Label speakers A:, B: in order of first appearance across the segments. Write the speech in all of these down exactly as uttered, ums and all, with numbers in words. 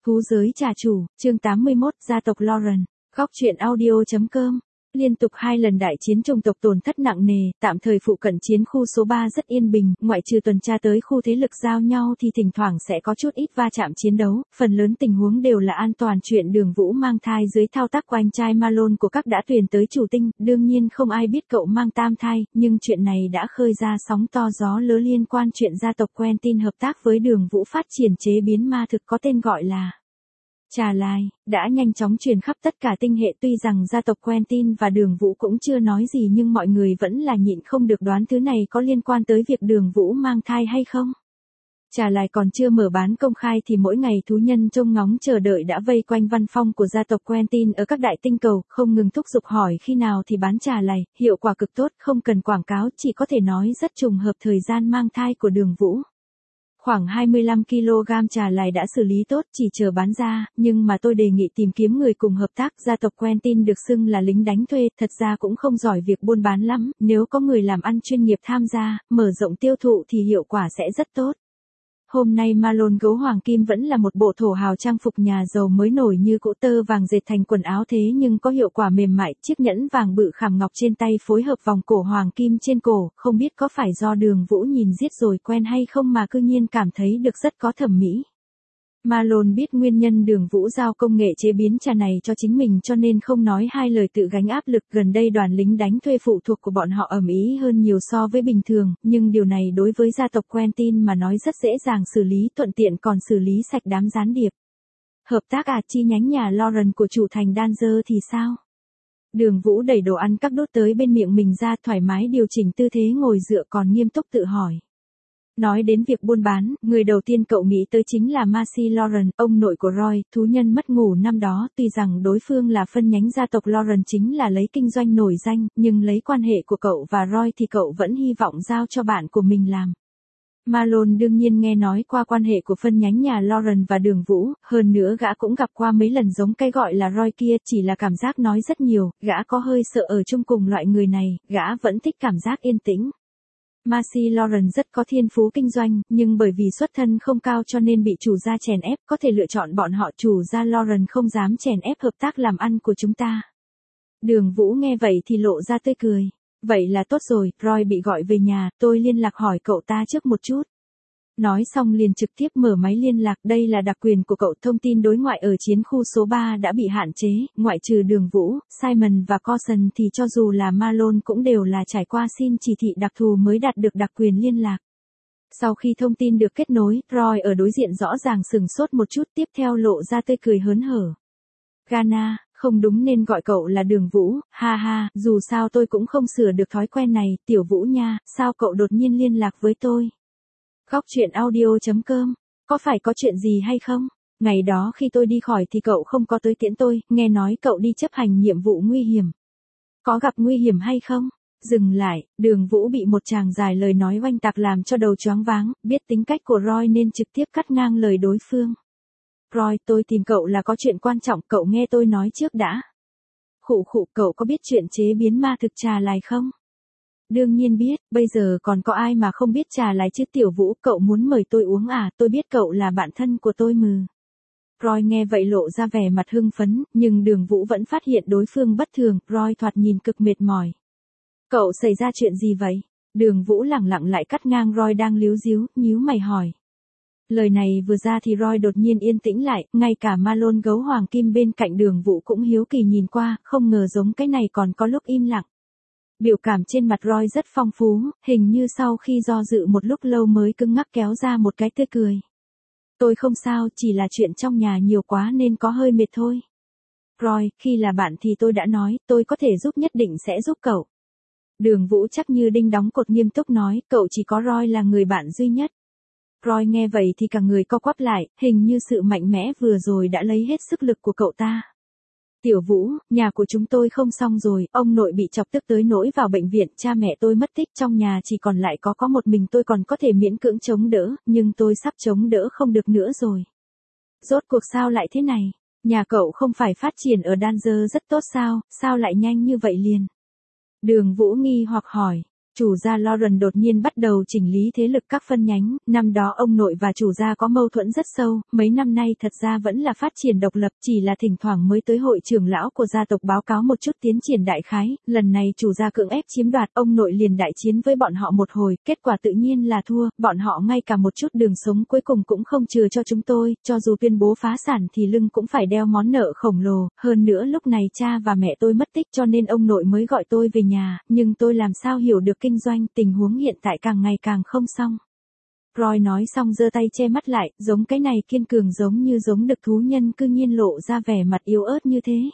A: Thú giới trà chủ, chương tám mươi mốt, gia tộc Lauren. Góc truyện audio.com. Liên tục hai lần đại chiến chủng tộc tổn thất nặng nề, tạm thời phụ cận chiến khu số ba rất yên bình, ngoại trừ tuần tra tới khu thế lực giao nhau thì thỉnh thoảng sẽ có chút ít va chạm chiến đấu, phần lớn tình huống đều là an toàn. Chuyện Đường Vũ mang thai dưới thao tác của anh trai Malone của các đã tuyển tới chủ tinh, đương nhiên không ai biết cậu mang tam thai, nhưng chuyện này đã khơi ra sóng to gió lớn liên quan chuyện gia tộc Quentin hợp tác với Đường Vũ phát triển chế biến ma thực có tên gọi là trà lai, đã nhanh chóng truyền khắp tất cả tinh hệ. Tuy rằng gia tộc Quentin và Đường Vũ cũng chưa nói gì nhưng mọi người vẫn là nhịn không được đoán thứ này có liên quan tới việc Đường Vũ mang thai hay không. Trà lai còn chưa mở bán công khai thì mỗi ngày thú nhân trông ngóng chờ đợi đã vây quanh văn phòng của gia tộc Quentin ở các đại tinh cầu, không ngừng thúc giục hỏi khi nào thì bán trà lai, hiệu quả cực tốt, không cần quảng cáo, chỉ có thể nói rất trùng hợp thời gian mang thai của Đường Vũ. Khoảng hai mươi lăm ki lô gam trà lai đã xử lý tốt, chỉ chờ bán ra, nhưng mà tôi đề nghị tìm kiếm người cùng hợp tác. Gia tộc Quentin được xưng là lính đánh thuê, thật ra cũng không giỏi việc buôn bán lắm, nếu có người làm ăn chuyên nghiệp tham gia, mở rộng tiêu thụ thì hiệu quả sẽ rất tốt. Hôm nay Malone gấu hoàng kim vẫn là một bộ thổ hào trang phục nhà giàu mới nổi như cỗ tơ vàng dệt thành quần áo thế nhưng có hiệu quả mềm mại, chiếc nhẫn vàng bự khảm ngọc trên tay phối hợp vòng cổ hoàng kim trên cổ, không biết có phải do Đường Vũ nhìn giết rồi quen hay không mà cư nhiên cảm thấy được rất có thẩm mỹ. Malone biết nguyên nhân Đường Vũ giao công nghệ chế biến trà này cho chính mình cho nên không nói hai lời tự gánh áp lực. Gần đây đoàn lính đánh thuê phụ thuộc của bọn họ ầm ĩ hơn nhiều so với bình thường, nhưng điều này đối với gia tộc Quentin mà nói rất dễ dàng xử lý, thuận tiện còn xử lý sạch đám gián điệp. Hợp tác à, chi nhánh nhà Lauren của chủ thành Danzer thì sao? Đường Vũ đẩy đồ ăn các đốt tới bên miệng mình ra, thoải mái điều chỉnh tư thế ngồi dựa còn nghiêm túc tự hỏi. Nói đến việc buôn bán, người đầu tiên cậu nghĩ tới chính là Marcy Lauren, ông nội của Roy, thú nhân mất ngủ năm đó. Tuy rằng đối phương là phân nhánh gia tộc Lauren chính là lấy kinh doanh nổi danh, nhưng lấy quan hệ của cậu và Roy thì cậu vẫn hy vọng giao cho bạn của mình làm. Malone đương nhiên nghe nói qua quan hệ của phân nhánh nhà Lauren và Đường Vũ, hơn nữa gã cũng gặp qua mấy lần giống cái gọi là Roy kia, chỉ là cảm giác nói rất nhiều, gã có hơi sợ ở chung cùng loại người này, gã vẫn thích cảm giác yên tĩnh. Marcy Lauren rất có thiên phú kinh doanh, nhưng bởi vì xuất thân không cao cho nên bị chủ gia chèn ép, có thể lựa chọn bọn họ. Chủ gia Lauren không dám chèn ép hợp tác làm ăn của chúng ta. Đường Vũ nghe vậy thì lộ ra tươi cười. Vậy là tốt rồi, Roy bị gọi về nhà, tôi liên lạc hỏi cậu ta trước một chút. Nói xong liền trực tiếp mở máy liên lạc, đây là đặc quyền của cậu. Thông tin đối ngoại ở chiến khu số ba đã bị hạn chế, ngoại trừ Đường Vũ, Simon và Coulson thì cho dù là Malone cũng đều là trải qua xin chỉ thị đặc thù mới đạt được đặc quyền liên lạc. Sau khi thông tin được kết nối, Roy ở đối diện rõ ràng sừng sốt một chút, tiếp theo lộ ra tươi cười hớn hở. Ghana, không đúng nên gọi cậu là Đường Vũ, ha ha, dù sao tôi cũng không sửa được thói quen này. Tiểu Vũ nha, sao cậu đột nhiên liên lạc với tôi? Góc truyện audio.com. Có phải có chuyện gì hay không? Ngày đó khi tôi đi khỏi thì cậu không có tới tiễn tôi, nghe nói cậu đi chấp hành nhiệm vụ nguy hiểm. Có gặp nguy hiểm hay không? Dừng lại, Đường Vũ bị một tràng dài lời nói oanh tạc làm cho đầu choáng váng, biết tính cách của Roy nên trực tiếp cắt ngang lời đối phương. Roy, tôi tìm cậu là có chuyện quan trọng, cậu nghe tôi nói trước đã. Khụ khụ, cậu có biết chuyện chế biến ma thực trà lai không? Đương nhiên biết, bây giờ còn có ai mà không biết trà lai chứ. Tiểu Vũ, cậu muốn mời tôi uống à, tôi biết cậu là bạn thân của tôi mừ. Roy nghe vậy lộ ra vẻ mặt hưng phấn, nhưng Đường Vũ vẫn phát hiện đối phương bất thường, Roy thoạt nhìn cực mệt mỏi. Cậu xảy ra chuyện gì vậy? Đường Vũ lẳng lặng lại cắt ngang Roy đang líu díu, nhíu mày hỏi. Lời này vừa ra thì Roy đột nhiên yên tĩnh lại, ngay cả Malone gấu hoàng kim bên cạnh Đường Vũ cũng hiếu kỳ nhìn qua, không ngờ giống cái này còn có lúc im lặng. Biểu cảm trên mặt Roy rất phong phú, hình như sau khi do dự một lúc lâu mới cứng ngắc kéo ra một cái tươi cười. Tôi không sao, chỉ là chuyện trong nhà nhiều quá nên có hơi mệt thôi. Roy, khi là bạn thì tôi đã nói, tôi có thể giúp, nhất định sẽ giúp cậu. Đường Vũ chắc như đinh đóng cột nghiêm túc nói, cậu chỉ có Roy là người bạn duy nhất. Roy nghe vậy thì cả người co quắp lại, hình như sự mạnh mẽ vừa rồi đã lấy hết sức lực của cậu ta. Tiểu Vũ, nhà của chúng tôi không xong rồi, ông nội bị chọc tức tới nỗi vào bệnh viện, cha mẹ tôi mất tích, trong nhà chỉ còn lại có có một mình tôi, còn có thể miễn cưỡng chống đỡ, nhưng tôi sắp chống đỡ không được nữa rồi. Rốt cuộc sao lại thế này? Nhà cậu không phải phát triển ở Danzer rất tốt sao, sao lại nhanh như vậy liền? Đường Vũ nghi hoặc hỏi. Chủ gia Lauren đột nhiên bắt đầu chỉnh lý thế lực các phân nhánh, năm đó ông nội và chủ gia có mâu thuẫn rất sâu, mấy năm nay thật ra vẫn là phát triển độc lập, chỉ là thỉnh thoảng mới tới hội trưởng lão của gia tộc báo cáo một chút tiến triển đại khái, lần này chủ gia cưỡng ép chiếm đoạt, ông nội liền đại chiến với bọn họ một hồi, kết quả tự nhiên là thua, bọn họ ngay cả một chút đường sống cuối cùng cũng không chừa cho chúng tôi, cho dù tuyên bố phá sản thì lưng cũng phải đeo món nợ khổng lồ, hơn nữa lúc này cha và mẹ tôi mất tích cho nên ông nội mới gọi tôi về nhà, nhưng tôi làm sao hiểu được kinh doanh, tình huống hiện tại càng ngày càng không xong. Roy nói xong giơ tay che mắt lại, giống cái này kiên cường giống như giống đực thú nhân cư nhiên lộ ra vẻ mặt yếu ớt như thế.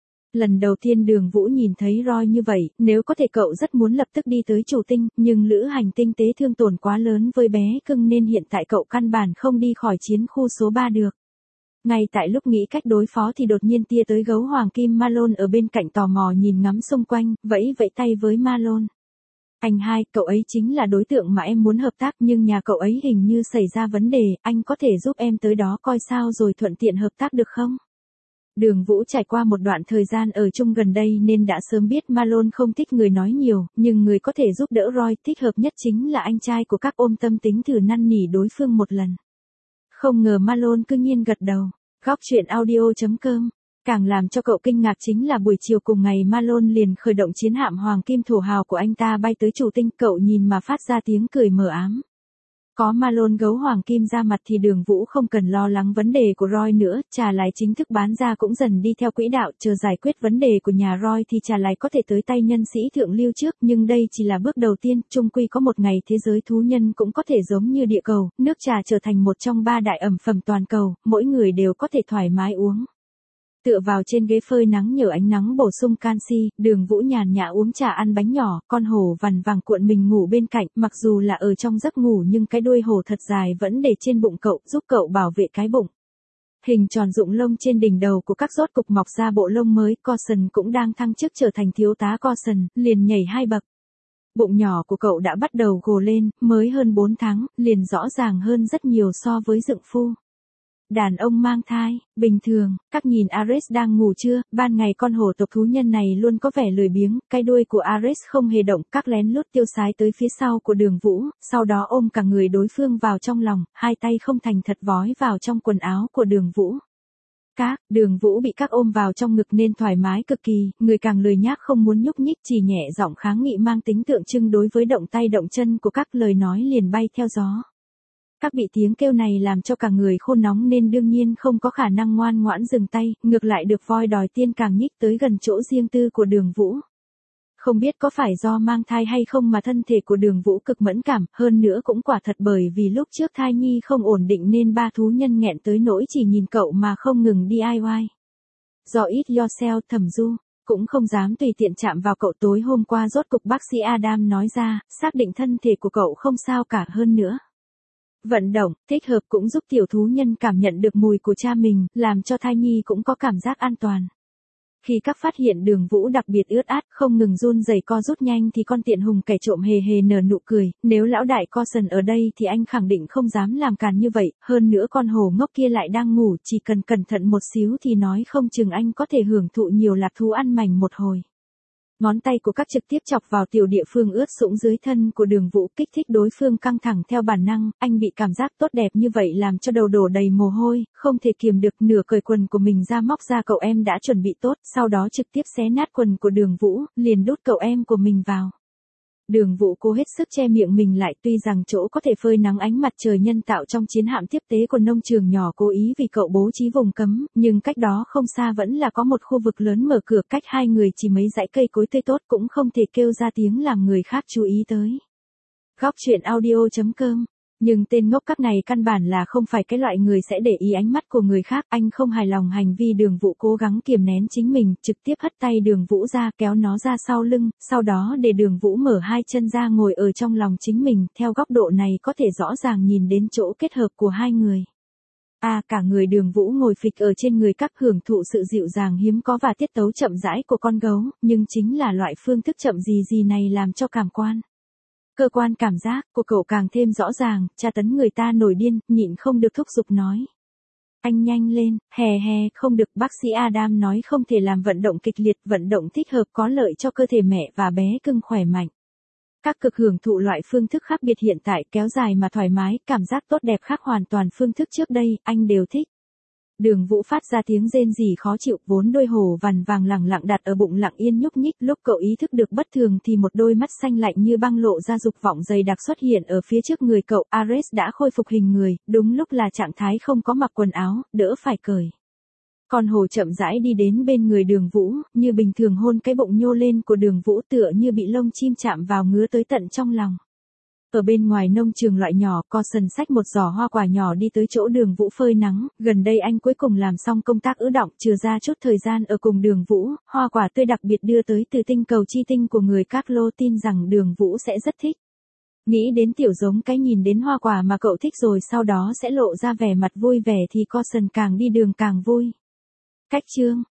A: Lần đầu tiên Đường Vũ nhìn thấy Roy như vậy, nếu có thể cậu rất muốn lập tức đi tới chủ tinh, nhưng lữ hành tinh tế thương tổn quá lớn với bé cưng nên hiện tại cậu căn bản không đi khỏi chiến khu số ba được. Ngay tại lúc nghĩ cách đối phó thì đột nhiên tia tới gấu hoàng kim Malone ở bên cạnh tò mò nhìn ngắm xung quanh, vẫy vẫy tay với Malone. Anh hai, cậu ấy chính là đối tượng mà em muốn hợp tác nhưng nhà cậu ấy hình như xảy ra vấn đề, anh có thể giúp em tới đó coi sao rồi thuận tiện hợp tác được không? Đường Vũ trải qua một đoạn thời gian ở chung gần đây nên đã sớm biết Malone không thích người nói nhiều, nhưng người có thể giúp đỡ Roy thích hợp nhất chính là anh trai của các ôm tâm tính thử năn nỉ đối phương một lần. Không ngờ Malone cứ nhiên gật đầu. Góc truyện audio chấm com. Càng làm cho cậu kinh ngạc chính là buổi chiều cùng ngày Malone liền khởi động chiến hạm hoàng kim thổ hào của anh ta bay tới chủ tinh, cậu nhìn mà phát ra tiếng cười mờ ám. Có Malone gấu hoàng kim ra mặt thì Đường Vũ không cần lo lắng vấn đề của Roy nữa, trà lái chính thức bán ra cũng dần đi theo quỹ đạo, chờ giải quyết vấn đề của nhà Roy thì trà lái có thể tới tay nhân sĩ thượng lưu trước, nhưng đây chỉ là bước đầu tiên, chung quy có một ngày thế giới thú nhân cũng có thể giống như địa cầu, nước trà trở thành một trong ba đại ẩm phẩm toàn cầu, mỗi người đều có thể thoải mái uống. Tựa vào trên ghế phơi nắng nhờ ánh nắng bổ sung canxi, Đường Vũ nhàn nhã uống trà ăn bánh nhỏ, con hổ vằn vàng cuộn mình ngủ bên cạnh, mặc dù là ở trong giấc ngủ nhưng cái đuôi hổ thật dài vẫn để trên bụng cậu, giúp cậu bảo vệ cái bụng. Hình tròn rụng lông trên đỉnh đầu của các rốt cục mọc ra bộ lông mới, Corson cũng đang thăng chức trở thành thiếu tá Corson, liền nhảy hai bậc. Bụng nhỏ của cậu đã bắt đầu gồ lên, mới hơn bốn tháng, liền rõ ràng hơn rất nhiều so với dượng phu. Đàn ông mang thai, bình thường, các nhìn Ares đang ngủ chưa, ban ngày con hổ tộc thú nhân này luôn có vẻ lười biếng, cái đuôi của Ares không hề động, các lén lút tiêu sái tới phía sau của Đường Vũ, sau đó ôm cả người đối phương vào trong lòng, hai tay không thành thật vói vào trong quần áo của Đường Vũ. Các, Đường Vũ bị các ôm vào trong ngực nên thoải mái cực kỳ, người càng lười nhác không muốn nhúc nhích chỉ nhẹ giọng kháng nghị mang tính tượng trưng đối với động tay động chân của các lời nói liền bay theo gió. Các bị tiếng kêu này làm cho cả người khô nóng nên đương nhiên không có khả năng ngoan ngoãn dừng tay, ngược lại được voi đòi tiên càng nhích tới gần chỗ riêng tư của Đường Vũ. Không biết có phải do mang thai hay không mà thân thể của Đường Vũ cực mẫn cảm, hơn nữa cũng quả thật bởi vì lúc trước thai nhi không ổn định nên ba thú nhân nghẹn tới nỗi chỉ nhìn cậu mà không ngừng đê i i. Do it yourself Thẩm Du, cũng không dám tùy tiện chạm vào cậu tối hôm qua rốt cục bác sĩ Adam nói ra, xác định thân thể của cậu không sao cả hơn nữa. Vận động, thích hợp cũng giúp tiểu thú nhân cảm nhận được mùi của cha mình, làm cho thai nhi cũng có cảm giác an toàn. Khi các phát hiện Đường Vũ đặc biệt ướt át, không ngừng run rẩy co rút nhanh thì con tiện hùng kẻ trộm hề hề nở nụ cười, nếu lão đại Corson ở đây thì anh khẳng định không dám làm càn như vậy, hơn nữa con hổ ngốc kia lại đang ngủ, chỉ cần cẩn thận một xíu thì nói không chừng anh có thể hưởng thụ nhiều lạc thú ăn mảnh một hồi. Ngón tay của các trực tiếp chọc vào tiểu địa phương ướt sũng dưới thân của Đường Vũ kích thích đối phương căng thẳng theo bản năng, anh bị cảm giác tốt đẹp như vậy làm cho đầu đổ đầy mồ hôi, không thể kiềm được nửa cởi quần của mình ra móc ra cậu em đã chuẩn bị tốt, sau đó trực tiếp xé nát quần của Đường Vũ, liền đút cậu em của mình vào. Đường Vũ cố hết sức che miệng mình lại tuy rằng chỗ có thể phơi nắng ánh mặt trời nhân tạo trong chiến hạm tiếp tế của nông trường nhỏ cố ý vì cậu bố trí vùng cấm, nhưng cách đó không xa vẫn là có một khu vực lớn mở cửa cách hai người chỉ mấy dãy cây cối tươi tốt cũng không thể kêu ra tiếng làm người khác chú ý tới. Góc truyện audio chấm com. Nhưng tên ngốc các này căn bản là không phải cái loại người sẽ để ý ánh mắt của người khác, anh không hài lòng hành vi Đường Vũ cố gắng kiềm nén chính mình, trực tiếp hất tay Đường Vũ ra kéo nó ra sau lưng, sau đó để Đường Vũ mở hai chân ra ngồi ở trong lòng chính mình, theo góc độ này có thể rõ ràng nhìn đến chỗ kết hợp của hai người. À, cả người Đường Vũ ngồi phịch ở trên người các hưởng thụ sự dịu dàng hiếm có và tiết tấu chậm rãi của con gấu, nhưng chính là loại phương thức chậm gì gì này làm cho cảm quan. Cơ quan cảm giác của cậu càng thêm rõ ràng, tra tấn người ta nổi điên, nhịn không được thúc giục nói. Anh nhanh lên, hè hè, không được, bác sĩ Adam nói không thể làm vận động kịch liệt, vận động thích hợp có lợi cho cơ thể mẹ và bé cưng khỏe mạnh. Các cực hưởng thụ loại phương thức khác biệt hiện tại, kéo dài mà thoải mái, cảm giác tốt đẹp khác hoàn toàn phương thức trước đây, anh đều thích. Đường Vũ phát ra tiếng rên rỉ khó chịu, vốn đôi hổ vằn vàng lẳng lặng đặt ở bụng lặng yên nhúc nhích, lúc cậu ý thức được bất thường thì một đôi mắt xanh lạnh như băng lộ ra dục vọng dày đặc xuất hiện ở phía trước người cậu. Ares đã khôi phục hình người, đúng lúc là trạng thái không có mặc quần áo, đỡ phải cởi. Con hổ chậm rãi đi đến bên người Đường Vũ, như bình thường hôn cái bụng nhô lên của Đường Vũ, tựa như bị lông chim chạm vào ngứa tới tận trong lòng. Ở bên ngoài nông trường loại nhỏ, Coulson xách một giỏ hoa quả nhỏ đi tới chỗ Đường Vũ phơi nắng, gần đây anh cuối cùng làm xong công tác ứ đọng, trừ ra chút thời gian ở cùng Đường Vũ, hoa quả tươi đặc biệt đưa tới từ tinh cầu chi tinh của người Carlo, tin rằng Đường Vũ sẽ rất thích. Nghĩ đến tiểu giống cái nhìn đến hoa quả mà cậu thích rồi sau đó sẽ lộ ra vẻ mặt vui vẻ thì Coulson càng đi đường càng vui. Cách chương